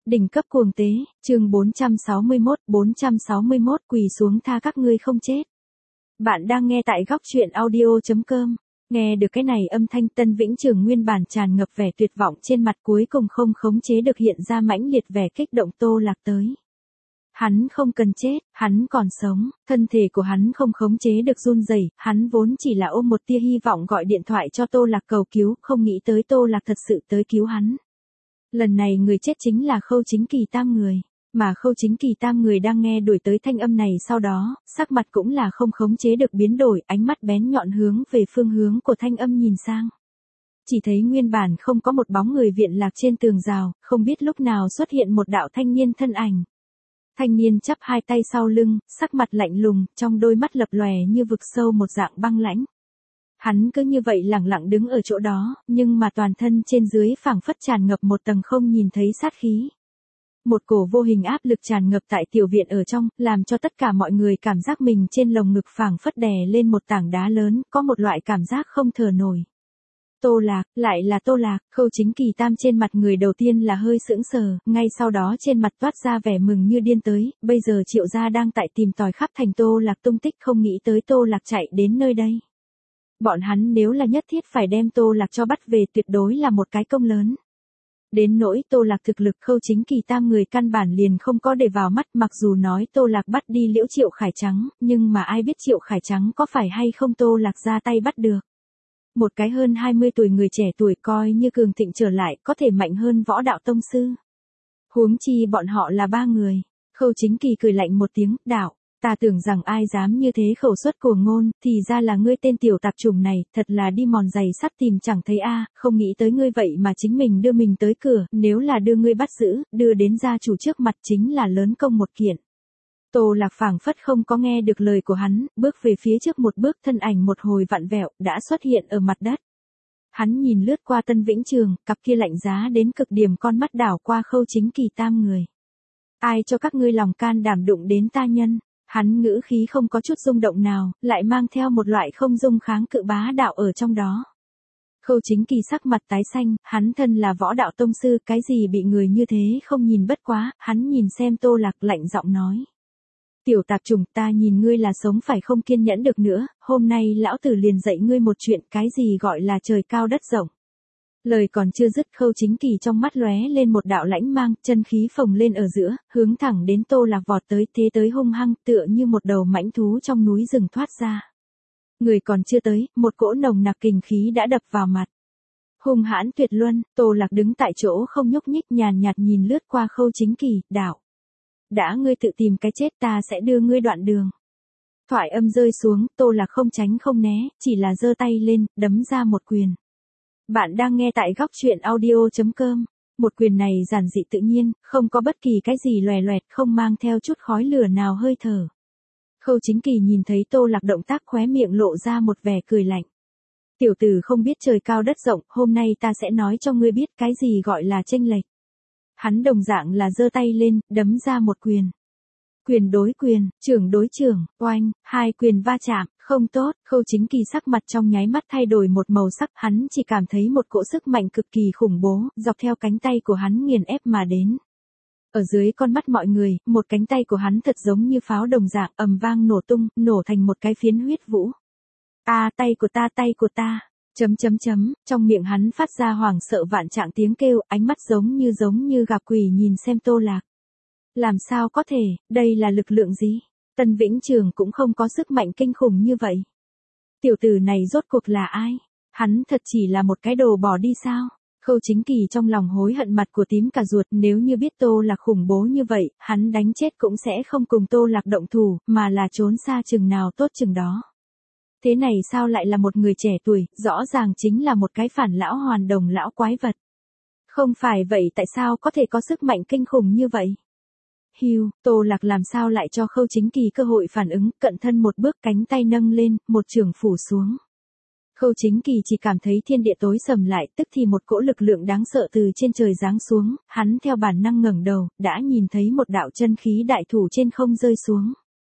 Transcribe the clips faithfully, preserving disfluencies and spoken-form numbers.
Đỉnh cấp cuồng tế, chương bốn trăm sáu mươi mốt, bốn trăm sáu mươi mốt quỳ xuống tha các ngươi không chết. Bạn đang nghe tại góc truyện audio chấm com. Nghe được cái này âm thanh Tân Vĩnh Trường nguyên bản tràn ngập vẻ tuyệt vọng trên mặt cuối cùng không khống chế được hiện ra mãnh liệt vẻ kích động Tô Lạc tới. Hắn không cần chết, hắn còn sống, thân thể của hắn không khống chế được run rẩy, hắn vốn chỉ là ôm một tia hy vọng gọi điện thoại cho Tô Lạc cầu cứu, không nghĩ tới Tô Lạc thật sự tới cứu hắn. Lần này người chết chính là Khâu Chính Kỳ Tam người, mà Khâu Chính Kỳ Tam người đang nghe đuổi tới thanh âm này sau đó, sắc mặt cũng là không khống chế được biến đổi, ánh mắt bén nhọn hướng về phương hướng của thanh âm nhìn sang. Chỉ thấy nguyên bản không có một bóng người viện lạc trên tường rào, không biết lúc nào xuất hiện một đạo thanh niên thân ảnh. Thanh niên chắp hai tay sau lưng, sắc mặt lạnh lùng, trong đôi mắt lập lòe như vực sâu một dạng băng lãnh. Hắn cứ như vậy lẳng lặng đứng ở chỗ đó, nhưng mà toàn thân trên dưới phảng phất tràn ngập một tầng không nhìn thấy sát khí. Một cổ vô hình áp lực tràn ngập tại tiểu viện ở trong, làm cho tất cả mọi người cảm giác mình trên lồng ngực phảng phất đè lên một tảng đá lớn, có một loại cảm giác không thở nổi. Tô Lạc, lại là Tô Lạc, Khâu Chính Kỳ Tam trên mặt người đầu tiên là hơi sững sờ, ngay sau đó trên mặt toát ra vẻ mừng như điên tới, bây giờ Triệu gia đang tại tìm tòi khắp thành Tô Lạc tung tích, không nghĩ tới Tô Lạc chạy đến nơi đây. Bọn hắn nếu là nhất thiết phải đem Tô Lạc cho bắt về tuyệt đối là một cái công lớn. Đến nỗi Tô Lạc thực lực Khâu Chính Kỳ Tam người căn bản liền không có để vào mắt, mặc dù nói Tô Lạc bắt đi Liễu Triệu Khải Trắng, nhưng mà ai biết Triệu Khải Trắng có phải hay không Tô Lạc ra tay bắt được. Một cái hơn hai mươi tuổi người trẻ tuổi coi như cường thịnh trở lại có thể mạnh hơn võ đạo tông sư. Huống chi bọn họ là ba người. Khâu Chính Kỳ cười lạnh một tiếng, đạo, ta tưởng rằng ai dám như thế khẩu suất cuồng ngôn, thì ra là ngươi tên tiểu tạp chủng này, thật là đi mòn giày sắt tìm chẳng thấy a, không nghĩ tới ngươi vậy mà chính mình đưa mình tới cửa, nếu là đưa ngươi bắt giữ, đưa đến gia chủ trước mặt chính là lớn công một kiện. Tô Lạc phảng phất không có nghe được lời của hắn, bước về phía trước một bước, thân ảnh một hồi vặn vẹo, đã xuất hiện ở mặt đất. Hắn nhìn lướt qua Tân Vĩnh Trường, cặp kia lạnh giá đến cực điểm con mắt đảo qua Khâu Chính Kỳ Tam người. Ai cho các ngươi lòng can đảm đụng đến ta nhân? Hắn ngữ khí không có chút rung động nào, lại mang theo một loại không dung kháng cự bá đạo ở trong đó. Khâu Chính Kỳ sắc mặt tái xanh, hắn thân là võ đạo tông sư, cái gì bị người như thế không nhìn bất quá, hắn nhìn xem Tô Lạc lạnh giọng nói. Tiểu tạp chủng, ta nhìn ngươi là sống phải không kiên nhẫn được nữa, hôm nay lão tử liền dạy ngươi một chuyện, cái gì gọi là trời cao đất rộng. Lời còn chưa dứt, Khâu Chính Kỳ trong mắt lóe lên một đạo lãnh mang, chân khí phồng lên ở giữa, hướng thẳng đến Tô Lạc vọt tới, thế tới hung hăng, tựa như một đầu mãnh thú trong núi rừng thoát ra. Người còn chưa tới, một cỗ nồng nặc kình khí đã đập vào mặt. Hung hãn tuyệt luân, Tô Lạc đứng tại chỗ không nhúc nhích, nhàn nhạt nhìn lướt qua Khâu Chính Kỳ, đạo. Đã ngươi tự tìm cái chết, ta sẽ đưa ngươi đoạn đường. Thoại âm rơi xuống, Tô Lạc không tránh không né, chỉ là giơ tay lên, đấm ra một quyền. Bạn đang nghe tại góc truyện audio chấm com. Một quyền này giản dị tự nhiên, không có bất kỳ cái gì loè loẹt, không mang theo chút khói lửa nào hơi thở. Khâu Chính Kỳ nhìn thấy Tô Lạc động tác, khóe miệng lộ ra một vẻ cười lạnh. Tiểu tử không biết trời cao đất rộng, hôm nay ta sẽ nói cho ngươi biết cái gì gọi là chênh lệch. Hắn đồng dạng là giơ tay lên, đấm ra một quyền. Quyền đối quyền, trưởng đối trưởng, oanh, hai quyền va chạm, không tốt, Khâu Chính Kỳ sắc mặt trong nháy mắt thay đổi một màu sắc, hắn chỉ cảm thấy một cỗ sức mạnh cực kỳ khủng bố, dọc theo cánh tay của hắn nghiền ép mà đến. Ở dưới con mắt mọi người, một cánh tay của hắn thật giống như pháo đồng dạng, ầm vang nổ tung, nổ thành một cái phiến huyết vũ. A, tay của ta, tay của ta. Chấm chấm chấm, trong miệng hắn phát ra hoảng sợ vạn trạng tiếng kêu, ánh mắt giống như giống như gặp quỷ nhìn xem Tô Lạc. Làm sao có thể, đây là lực lượng gì? Tân Vĩnh Trường cũng không có sức mạnh kinh khủng như vậy. Tiểu tử này rốt cuộc là ai? Hắn thật chỉ là một cái đồ bỏ đi sao? Khâu Chính Kỳ trong lòng hối hận mặt của tím cả ruột, nếu như biết Tô Lạc khủng bố như vậy, hắn đánh chết cũng sẽ không cùng Tô Lạc động thủ, mà là trốn xa chừng nào tốt chừng đó. Thế này sao lại là một người trẻ tuổi, rõ ràng chính là một cái phản lão hoàn đồng lão quái vật. Không phải vậy tại sao có thể có sức mạnh kinh khủng như vậy? Hiu, Tô Lạc làm sao lại cho Khâu Chính Kỳ cơ hội phản ứng, cận thân một bước, cánh tay nâng lên, một chưởng phủ xuống. Khâu Chính Kỳ chỉ cảm thấy thiên địa tối sầm lại, tức thì một cỗ lực lượng đáng sợ từ trên trời giáng xuống, hắn theo bản năng ngẩng đầu, đã nhìn thấy một đạo chân khí đại thủ trên không rơi xuống.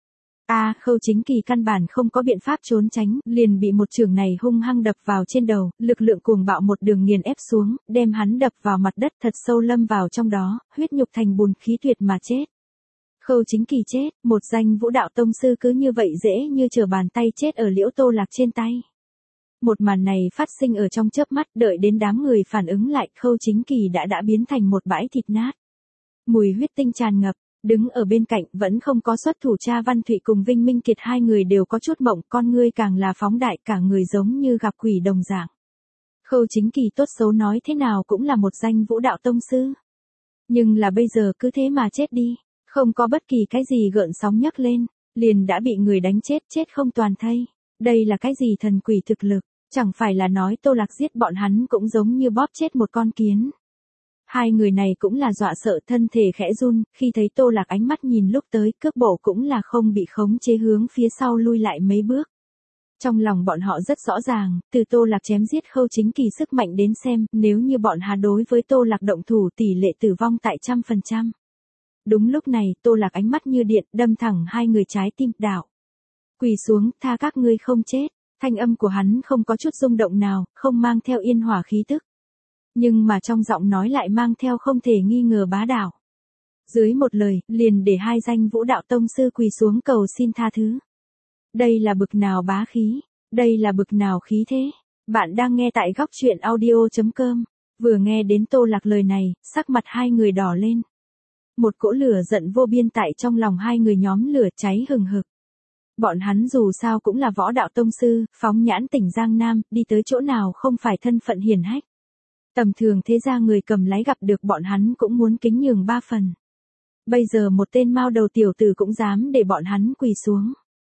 A Khâu Chính Kỳ căn bản không có biện pháp trốn tránh, liền bị một chưởng này hung hăng đập vào trên đầu, lực lượng cuồng bạo một đường nghiền ép xuống, đem hắn đập vào mặt đất thật sâu lâm vào trong đó, huyết nhục thành bùn khí tuyệt mà chết. Khâu Chính Kỳ chết, một danh vũ đạo tông sư cứ như vậy dễ như trở bàn tay chết ở Liễu Tô Lạc trên tay. Một màn này phát sinh ở trong chớp mắt, đợi đến đám người phản ứng lại, Khâu Chính Kỳ đã đã biến thành một bãi thịt nát. Mùi huyết tinh tràn ngập, đứng ở bên cạnh vẫn không có xuất thủ Cha Văn Thụy cùng Vinh Minh Kiệt hai người đều có chút mộng, con ngươi càng là phóng đại, cả người giống như gặp quỷ đồng dạng. Khâu Chính Kỳ tốt xấu nói thế nào cũng là một danh vũ đạo tông sư. Nhưng là bây giờ cứ thế mà chết đi, không có bất kỳ cái gì gợn sóng nhấc lên, liền đã bị người đánh chết, chết không toàn thây. Đây là cái gì thần quỷ thực lực, chẳng phải là nói Tô Lạc giết bọn hắn cũng giống như bóp chết một con kiến. Hai người này cũng là dọa sợ, thân thể khẽ run, khi thấy Tô Lạc ánh mắt nhìn lúc tới, cước bộ cũng là không bị khống chế hướng phía sau lui lại mấy bước. Trong lòng bọn họ rất rõ ràng, từ Tô Lạc chém giết Khâu Chính Kỳ sức mạnh đến xem, nếu như bọn hà đối với Tô Lạc động thủ tỷ lệ tử vong tại trăm phần trăm. Đúng lúc này, Tô Lạc ánh mắt như điện, đâm thẳng hai người trái tim, đảo. Quỳ xuống, tha các ngươi không chết. Thanh âm của hắn không có chút rung động nào, không mang theo yên hỏa khí tức. Nhưng mà trong giọng nói lại mang theo không thể nghi ngờ bá đạo. Dưới một lời, liền để hai danh vũ đạo tông sư quỳ xuống cầu xin tha thứ. Đây là bực nào bá khí, đây là bực nào khí thế. Bạn đang nghe tại góc truyện audio chấm com. Vừa nghe đến Tô Lạc lời này, sắc mặt hai người đỏ lên. Một cỗ lửa giận vô biên tại trong lòng hai người nhóm lửa cháy hừng hực. Bọn hắn dù sao cũng là võ đạo tông sư, phóng nhãn tỉnh Giang Nam, đi tới chỗ nào không phải thân phận hiển hách. Tầm thường thế ra người cầm lái gặp được bọn hắn cũng muốn kính nhường ba phần. Bây giờ một tên mao đầu tiểu tử cũng dám để bọn hắn quỳ xuống.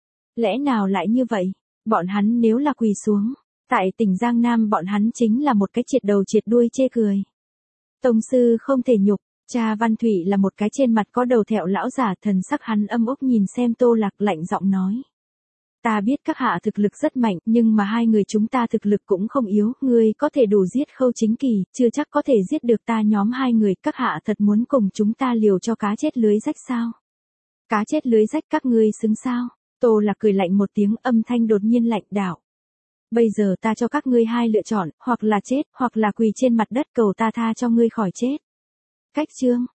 Lẽ nào lại như vậy? Bọn hắn nếu là quỳ xuống, tại tỉnh Giang Nam bọn hắn chính là một cái triệt đầu triệt đuôi chê cười. Tông sư không thể nhục. Cha Văn Thụy là một cái trên mặt có đầu thẹo lão giả, thần sắc hắn âm ốc nhìn xem Tô Lạc, lạnh giọng nói. Ta biết các hạ thực lực rất mạnh, nhưng mà hai người chúng ta thực lực cũng không yếu, ngươi có thể đủ giết Khâu Chính Kỳ, chưa chắc có thể giết được ta nhóm hai người, các hạ thật muốn cùng chúng ta liều cho cá chết lưới rách sao? Cá chết lưới rách các ngươi xứng sao? Tô Lạc cười lạnh một tiếng, âm thanh đột nhiên lạnh đảo. Bây giờ ta cho các ngươi hai lựa chọn, hoặc là chết, hoặc là quỳ trên mặt đất cầu ta tha cho ngươi khỏi chết. Cách chương,